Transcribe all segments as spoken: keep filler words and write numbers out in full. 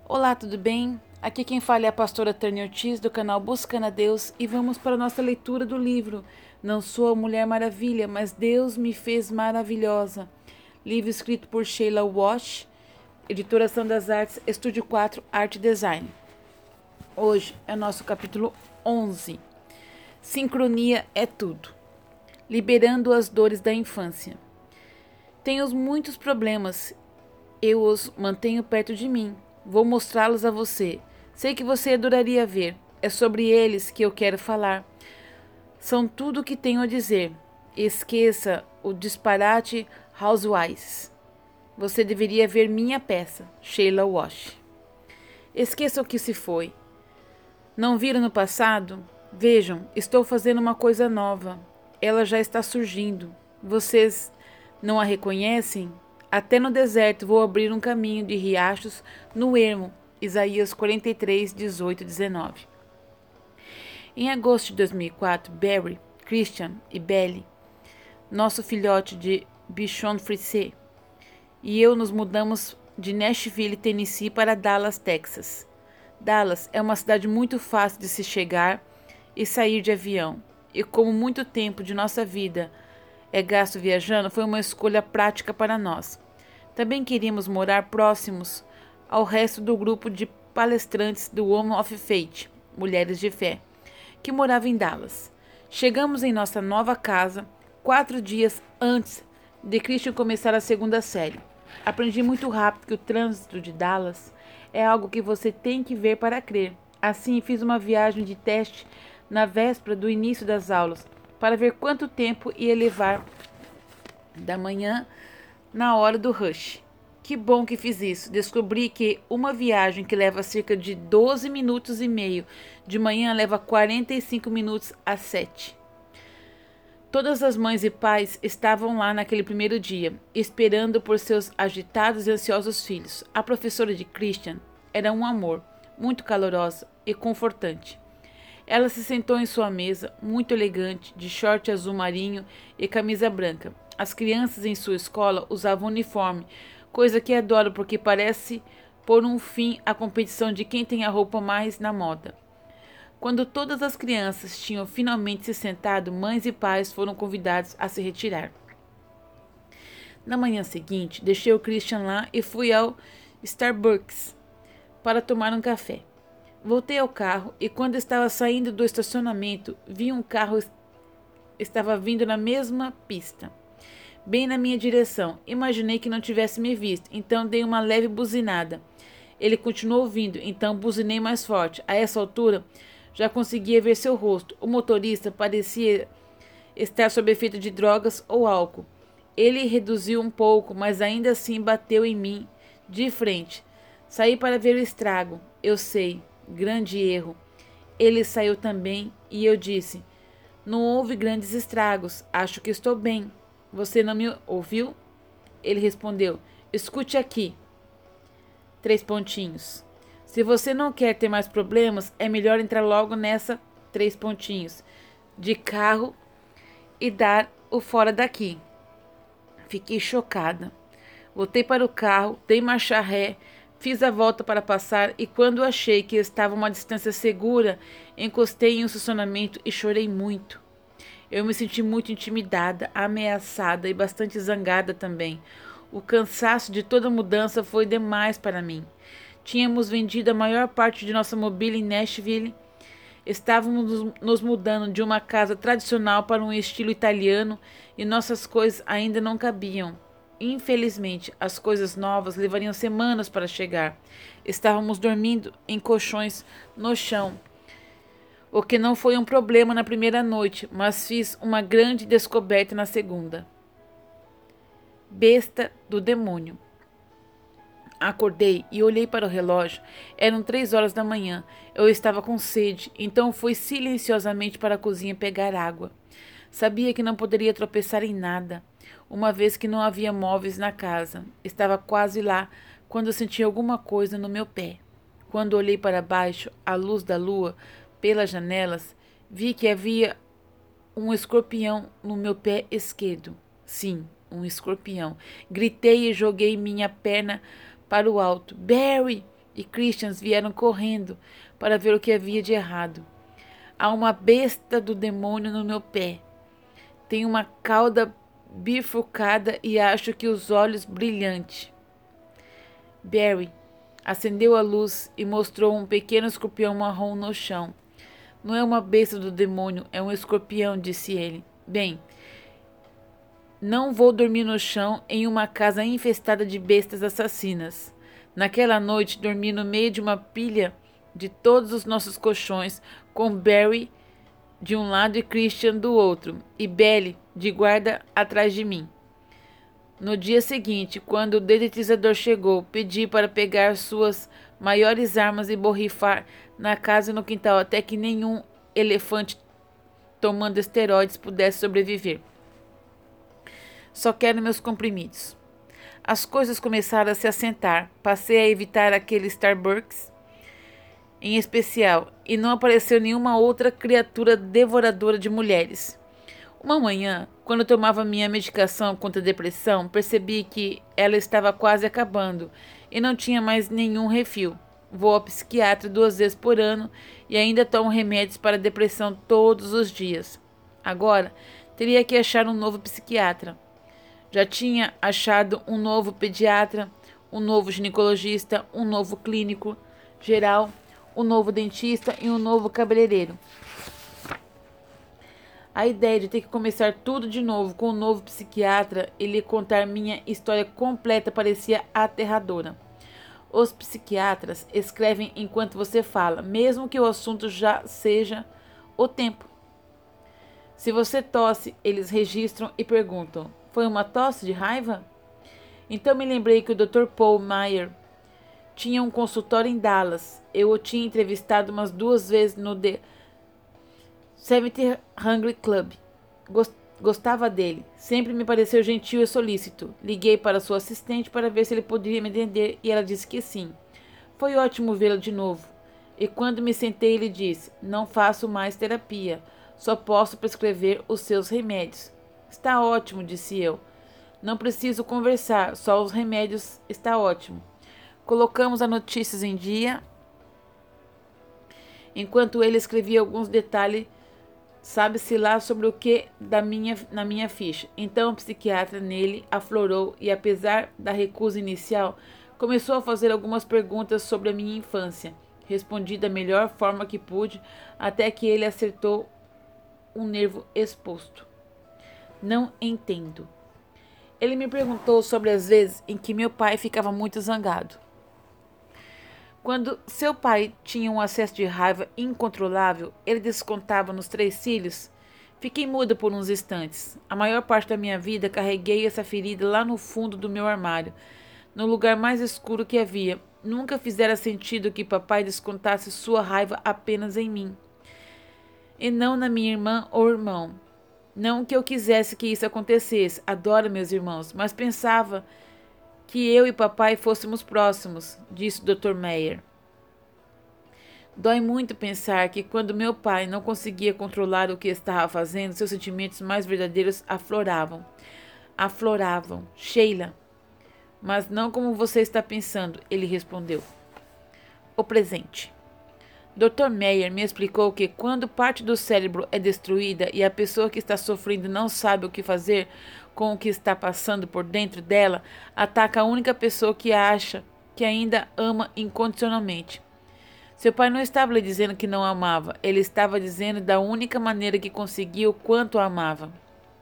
Olá, tudo bem? Aqui quem fala é a pastora Tânia Ortiz, do canal Buscando a Deus, e vamos para a nossa leitura do livro Não Sou a Mulher Maravilha, mas Deus me fez maravilhosa. Livro escrito por Sheila Walsh, editora Ação das Artes, Estúdio quatro, Arte e Design. Hoje é o nosso capítulo onze. Sincronia é tudo. Liberando as dores da infância. Tenho muitos problemas. Eu os mantenho perto de mim. Vou mostrá-los a você. Sei que você adoraria ver. É sobre eles que eu quero falar. São tudo o que tenho a dizer. Esqueça o disparate Housewives. Você deveria ver minha peça, Sheila Walsh. Esqueça o que se foi. Não viram no passado? Vejam, estou fazendo uma coisa nova. Ela já está surgindo. Vocês não a reconhecem? Até no deserto vou abrir um caminho de riachos no ermo. Isaías quarenta e três, dezoito e dezenove. Em agosto de dois mil e quatro, Barry, Christian e Belly, nosso filhote de Bichon Frise, e eu nos mudamos de Nashville, Tennessee, para Dallas, Texas. Dallas é uma cidade muito fácil de se chegar e sair de avião, e como muito tempo de nossa vida é gasto viajando, foi uma escolha prática para nós. Também queríamos morar próximos ao resto do grupo de palestrantes do Women of Faith, Mulheres de Fé, que morava em Dallas. Chegamos em nossa nova casa quatro dias antes de Christian começar a segunda série. Aprendi muito rápido que o trânsito de Dallas é algo que você tem que ver para crer. Assim, fiz uma viagem de teste na véspera do início das aulas, para ver quanto tempo ia levar da manhã na hora do rush. Que bom que fiz isso. Descobri que uma viagem que leva cerca de doze minutos e meio de manhã leva quarenta e cinco minutos às sete. Todas as mães e pais estavam lá naquele primeiro dia, esperando por seus agitados e ansiosos filhos. A professora de Christian era um amor, muito calorosa e confortante. Ela se sentou em sua mesa, muito elegante, de short azul marinho e camisa branca. As crianças em sua escola usavam uniforme, coisa que adoro porque parece pôr um fim à competição de quem tem a roupa mais na moda. Quando todas as crianças tinham finalmente se sentado, mães e pais foram convidados a se retirar. Na manhã seguinte, deixei o Christian lá e fui ao Starbucks para tomar um café. Voltei ao carro e quando estava saindo do estacionamento, vi um carro que estava vindo na mesma pista, bem na minha direção. Imaginei que não tivesse me visto, então dei uma leve buzinada. Ele continuou vindo, então buzinei mais forte. A essa altura, já conseguia ver seu rosto. O motorista parecia estar sob efeito de drogas ou álcool. Ele reduziu um pouco, mas ainda assim bateu em mim de frente. Saí para ver o estrago. Eu sei. Grande erro. Ele saiu também e eu disse: não houve grandes estragos. Acho que estou bem. Você não me ouviu? Ele respondeu: escute aqui. Três pontinhos. Se você não quer ter mais problemas, é melhor entrar logo nessa três pontinhos de carro e dar o fora daqui. Fiquei chocada. Voltei para o carro, dei marcha ré, fiz a volta para passar e quando achei que estava a uma distância segura, encostei em um estacionamento e chorei muito. Eu me senti muito intimidada, ameaçada e bastante zangada também. O cansaço de toda mudança foi demais para mim. Tínhamos vendido a maior parte de nossa mobília em Nashville. Estávamos nos mudando de uma casa tradicional para um estilo italiano e nossas coisas ainda não cabiam. Infelizmente, as coisas novas levariam semanas para chegar. Estávamos dormindo em colchões no chão, o que não foi um problema na primeira noite, mas fiz uma grande descoberta na segunda. Besta do demônio. Acordei e olhei para o relógio. Eram três horas da manhã. Eu estava com sede, então fui silenciosamente para a cozinha pegar água. Sabia que não poderia tropeçar em nada, uma vez que não havia móveis na casa. Estava quase lá quando senti alguma coisa no meu pé. Quando olhei para baixo, à luz da lua, pelas janelas, vi que havia um escorpião no meu pé esquerdo. Sim, um escorpião. Gritei e joguei minha perna para o alto. Barry! e Christian vieram correndo para ver o que havia de errado. Há uma besta do demônio no meu pé. Tem uma cauda bifurcada e acho que os olhos brilhantes. Barry acendeu a luz e mostrou um pequeno escorpião marrom no chão. Não é uma besta do demônio, é um escorpião, disse ele. Bem, não vou dormir no chão em uma casa infestada de bestas assassinas. Naquela noite, dormi no meio de uma pilha de todos os nossos colchões, com Barry de um lado e Christian do outro, e Belly de guarda atrás de mim. No dia seguinte, quando o dedetizador chegou, pedi para pegar suas maiores armas e borrifar na casa e no quintal até que nenhum elefante tomando esteroides pudesse sobreviver. Só quero meus comprimidos. As coisas começaram a se assentar. Passei a evitar aquele Starbucks em especial, e não apareceu nenhuma outra criatura devoradora de mulheres. Uma manhã, quando tomava minha medicação contra a depressão, percebi que ela estava quase acabando e não tinha mais nenhum refil. Vou ao psiquiatra duas vezes por ano e ainda tomo remédios para depressão todos os dias. Agora, teria que achar um novo psiquiatra. Já tinha achado um novo pediatra, um novo ginecologista, um novo clínico geral, um novo dentista e um novo cabeleireiro. A ideia de ter que começar tudo de novo com um novo psiquiatra e lhe contar minha história completa parecia aterradora. Os psiquiatras escrevem enquanto você fala, mesmo que o assunto já seja o tempo. Se você tosse, eles registram e perguntam: foi uma tosse de raiva? Então me lembrei que o doutor Paul Meyer tinha um consultório em Dallas. Eu o tinha entrevistado umas duas vezes no The Seventy Hungry Club. Gostava dele. Sempre me pareceu gentil e solícito. Liguei para sua assistente para ver se ele poderia me entender e ela disse que sim. Foi ótimo vê-la de novo. E quando me sentei, ele disse: não faço mais terapia. Só posso prescrever os seus remédios. Está ótimo, disse eu. Não preciso conversar, só os remédios. Está ótimo. Colocamos as notícias em dia, enquanto ele escrevia alguns detalhes, sabe-se lá sobre o que da minha, na minha ficha. Então o psiquiatra nele aflorou e, apesar da recusa inicial, começou a fazer algumas perguntas sobre a minha infância. Respondi da melhor forma que pude, até que ele acertou um nervo exposto. Não entendo. Ele me perguntou sobre as vezes em que meu pai ficava muito zangado. Quando seu pai tinha um acesso de raiva incontrolável, ele descontava nos três cílios. Fiquei muda por uns instantes. A maior parte da minha vida carreguei essa ferida lá no fundo do meu armário, no lugar mais escuro que havia. Nunca fizera sentido que papai descontasse sua raiva apenas em mim, e não na minha irmã ou irmão. Não que eu quisesse que isso acontecesse. Adoro meus irmãos, mas pensava que eu e papai fôssemos próximos, disse o doutor Meyer. Dói muito pensar que quando meu pai não conseguia controlar o que estava fazendo, seus sentimentos mais verdadeiros afloravam. Afloravam. Sheila. Mas não como você está pensando, ele respondeu. O presente. doutor Meyer me explicou que quando parte do cérebro é destruída e a pessoa que está sofrendo não sabe o que fazer com o que está passando por dentro dela, ataca a única pessoa que acha que ainda ama incondicionalmente. Seu pai não estava lhe dizendo que não amava, ele estava dizendo da única maneira que conseguia o quanto a amava.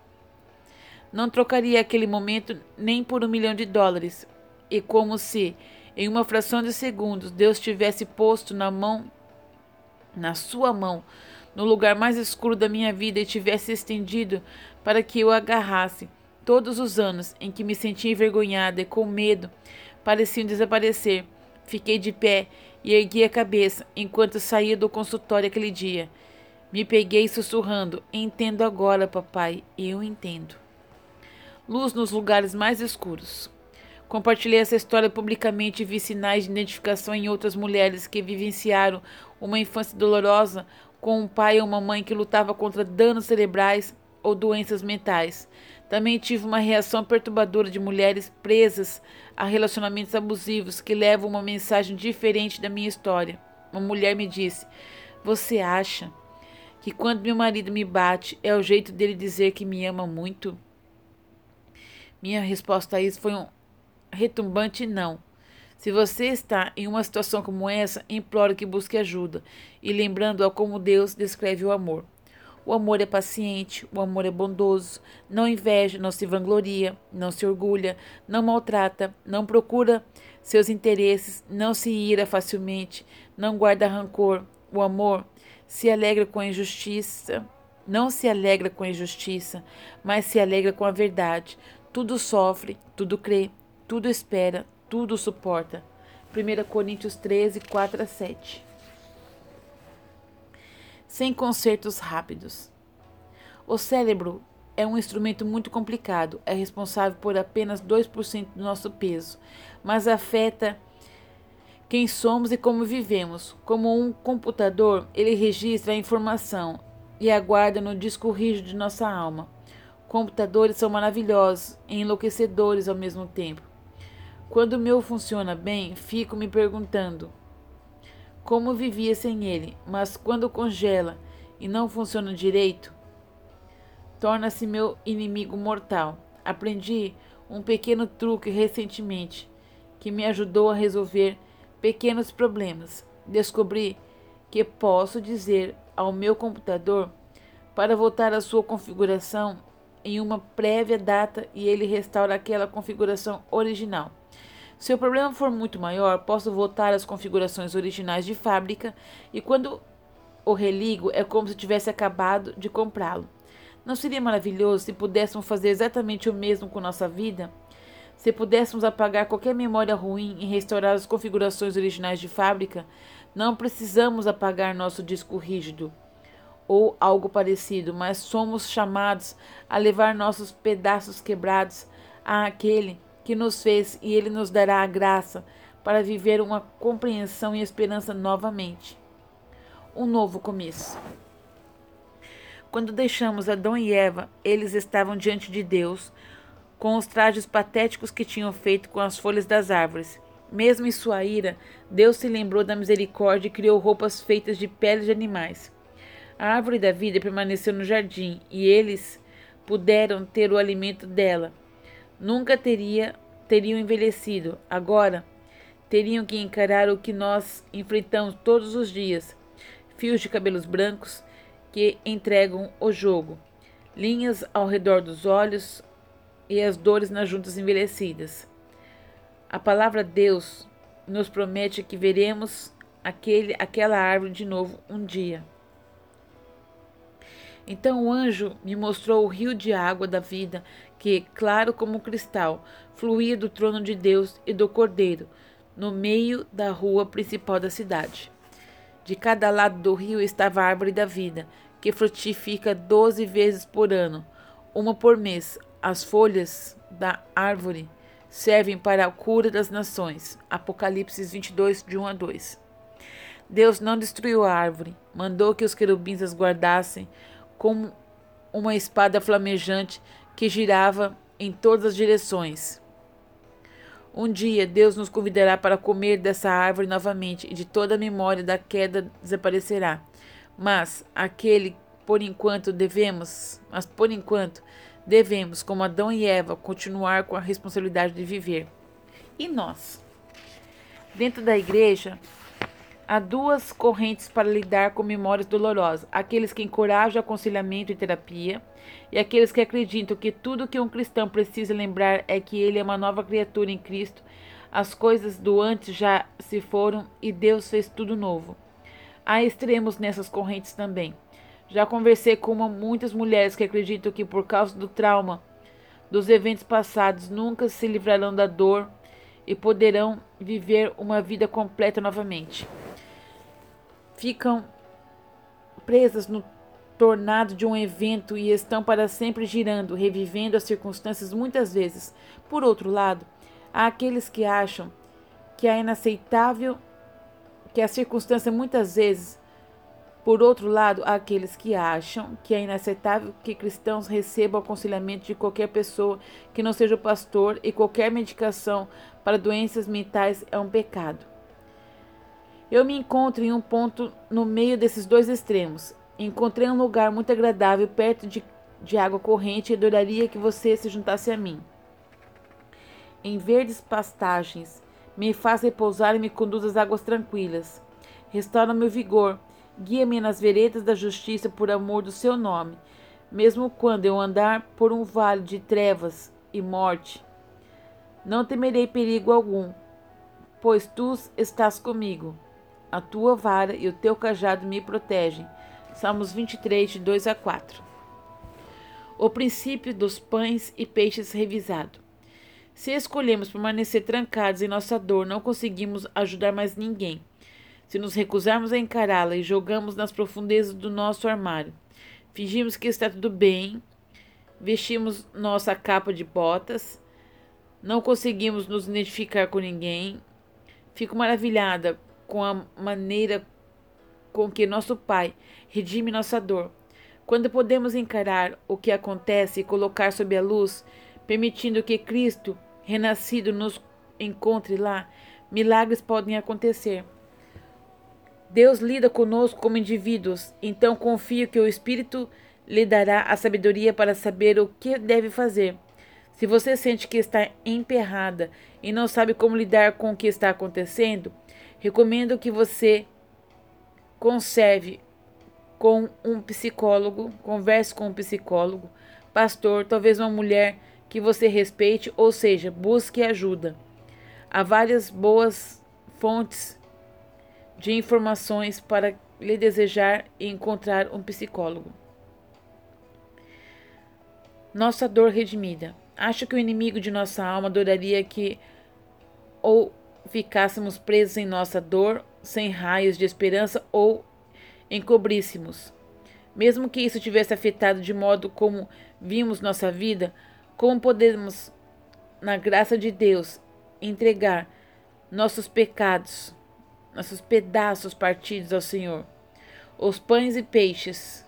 Não trocaria aquele momento nem por um milhão de dólares. E como se, em uma fração de segundos, Deus tivesse posto na mão, na sua mão, no lugar mais escuro da minha vida e tivesse estendido para que eu agarrasse. Todos os anos em que me sentia envergonhada e com medo pareciam desaparecer. Fiquei de pé e ergui a cabeça enquanto saía do consultório aquele dia. Me peguei sussurrando: entendo agora, papai, eu entendo. Luz nos lugares mais escuros. Compartilhei essa história publicamente e vi sinais de identificação em outras mulheres que vivenciaram uma infância dolorosa com um pai ou uma mãe que lutava contra danos cerebrais ou doenças mentais. Também tive uma reação perturbadora de mulheres presas a relacionamentos abusivos que levam uma mensagem diferente da minha história. Uma mulher me disse: "Você acha que quando meu marido me bate é o jeito dele dizer que me ama muito?" Minha resposta a isso foi um retumbante não. Se você está em uma situação como essa, imploro que busque ajuda, e lembrando a como Deus descreve o amor. O amor é paciente, o amor é bondoso, não inveja, não se vangloria, não se orgulha, não maltrata, não procura seus interesses, não se ira facilmente, não guarda rancor. O amor se alegra com a injustiça, não se alegra com a injustiça, mas se alegra com a verdade. Tudo sofre, tudo crê, tudo espera, tudo suporta. primeira Coríntios treze, quatro a sete. Sem concertos rápidos. O cérebro é um instrumento muito complicado, é responsável por apenas dois por cento do nosso peso, mas afeta quem somos e como vivemos. Como um computador, ele registra a informação e aguarda no disco rígido de nossa alma. Computadores são maravilhosos e enlouquecedores ao mesmo tempo. Quando o meu funciona bem, fico me perguntando como vivia sem ele, mas quando congela e não funciona direito, torna-se meu inimigo mortal. Aprendi um pequeno truque recentemente que me ajudou a resolver pequenos problemas. Descobri que posso dizer ao meu computador para voltar à sua configuração em uma prévia data e ele restaura aquela configuração original. Se o problema for muito maior, posso voltar às configurações originais de fábrica e quando o religo é como se tivesse acabado de comprá-lo. Não seria maravilhoso se pudéssemos fazer exatamente o mesmo com nossa vida? Se pudéssemos apagar qualquer memória ruim e restaurar as configurações originais de fábrica, não precisamos apagar nosso disco rígido ou algo parecido, mas somos chamados a levar nossos pedaços quebrados àquele que nos fez e ele nos dará a graça para viver uma compreensão e esperança novamente. Um novo começo. Quando deixamos Adão e Eva, eles estavam diante de Deus, com os trajes patéticos que tinham feito com as folhas das árvores. Mesmo em sua ira, Deus se lembrou da misericórdia e criou roupas feitas de peles de animais. A árvore da vida permaneceu no jardim, e eles puderam ter o alimento dela. Nunca teria, teriam envelhecido. Agora, teriam que encarar o que nós enfrentamos todos os dias. Fios de cabelos brancos que entregam o jogo. Linhas ao redor dos olhos e as dores nas juntas envelhecidas. A palavra Deus nos promete que veremos aquele, aquela árvore de novo um dia. Então o anjo me mostrou o rio de água da vida que, claro como cristal, fluía do trono de Deus e do Cordeiro, no meio da rua principal da cidade. De cada lado do rio estava a árvore da vida, que frutifica doze vezes por ano, uma por mês. As folhas da árvore servem para a cura das nações. Apocalipse vinte e dois, de um a dois. Deus não destruiu a árvore, mandou que os querubins as guardassem como uma espada flamejante que girava em todas as direções. Um dia Deus nos convidará para comer dessa árvore novamente e de toda a memória da queda desaparecerá. Mas aquele por enquanto devemos, mas por enquanto devemos, como Adão e Eva, continuar com a responsabilidade de viver. E nós? Dentro da igreja, há duas correntes para lidar com memórias dolorosas: aqueles que encorajam aconselhamento e terapia, e aqueles que acreditam que tudo que um cristão precisa lembrar é que ele é uma nova criatura em Cristo, as coisas do antes já se foram e Deus fez tudo novo. Há extremos nessas correntes também. Já conversei com uma, muitas mulheres que acreditam que por causa do trauma dos eventos passados nunca se livrarão da dor e poderão viver uma vida completa novamente. Ficam presas no tornado de um evento e estão para sempre girando, revivendo as circunstâncias muitas vezes. Por outro lado, há aqueles que acham que é inaceitável, que a circunstância muitas vezes Por outro lado, há aqueles que acham que é inaceitável que cristãos recebam aconselhamento de qualquer pessoa que não seja o pastor e qualquer medicação para doenças mentais é um pecado. Eu me encontro em um ponto no meio desses dois extremos. Encontrei um lugar muito agradável perto de, de água corrente e adoraria que você se juntasse a mim. Em verdes pastagens, me faz repousar e me conduz às águas tranquilas. Restaura meu vigor. Guia-me nas veredas da justiça por amor do seu nome, mesmo quando eu andar por um vale de trevas e morte. Não temerei perigo algum, pois tu estás comigo. A tua vara e o teu cajado me protegem. Salmos vinte e três, de dois a quatro. O princípio dos pães e peixes revisado. Se escolhemos permanecer trancados em nossa dor, não conseguimos ajudar mais ninguém. Se nos recusarmos a encará-la e jogamos nas profundezas do nosso armário, fingimos que está tudo bem, vestimos nossa capa de botas, não conseguimos nos identificar com ninguém. Fico maravilhada com a maneira com que nosso Pai redime nossa dor. Quando podemos encarar o que acontece e colocar sob a luz, permitindo que Cristo, renascido, nos encontre lá, milagres podem acontecer. Deus lida conosco como indivíduos, então confio que o Espírito lhe dará a sabedoria para saber o que deve fazer. Se você sente que está emperrada e não sabe como lidar com o que está acontecendo, recomendo que você conserve com um psicólogo, converse com um psicólogo, pastor, talvez uma mulher que você respeite, ou seja, busque ajuda. Há várias boas fontes de informações para lhe desejar e encontrar um psicólogo. Nossa dor redimida. Acho que o inimigo de nossa alma adoraria que ou ficássemos presos em nossa dor, sem raios de esperança, ou encobríssemos. Mesmo que isso tivesse afetado de modo como vimos nossa vida, como podemos, na graça de Deus, entregar nossos pecados, nossos pedaços partidos ao Senhor? Os pães e peixes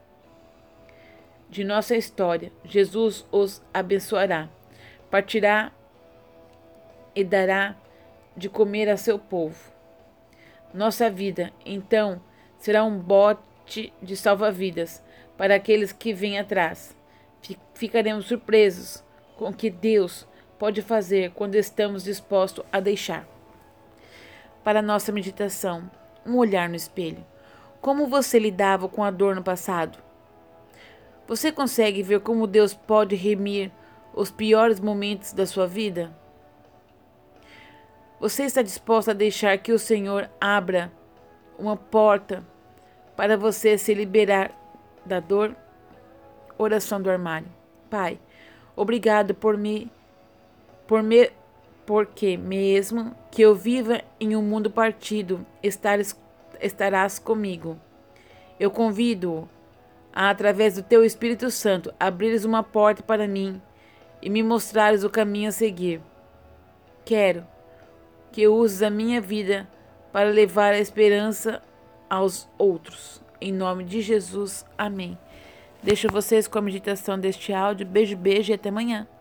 de nossa história, Jesus os abençoará, partirá e dará de comer a seu povo. Nossa vida, então, será um bote de salva-vidas para aqueles que vêm atrás. Ficaremos surpresos com o que Deus pode fazer quando estamos dispostos a deixar. Para nossa meditação, um olhar no espelho. Como você lidava com a dor no passado? Você consegue ver como Deus pode remir os piores momentos da sua vida? Você está disposto a deixar que o Senhor abra uma porta para você se liberar da dor? Oração do armário. Pai, obrigado por me, por me, porque mesmo que eu viva em um mundo partido, estares, estarás comigo. Eu convido-o a, através do teu Espírito Santo, abrires uma porta para mim e me mostrares o caminho a seguir. Quero que uses a minha vida para levar a esperança aos outros. Em nome de Jesus, amém. Deixo vocês com a meditação deste áudio. Beijo, beijo e até amanhã.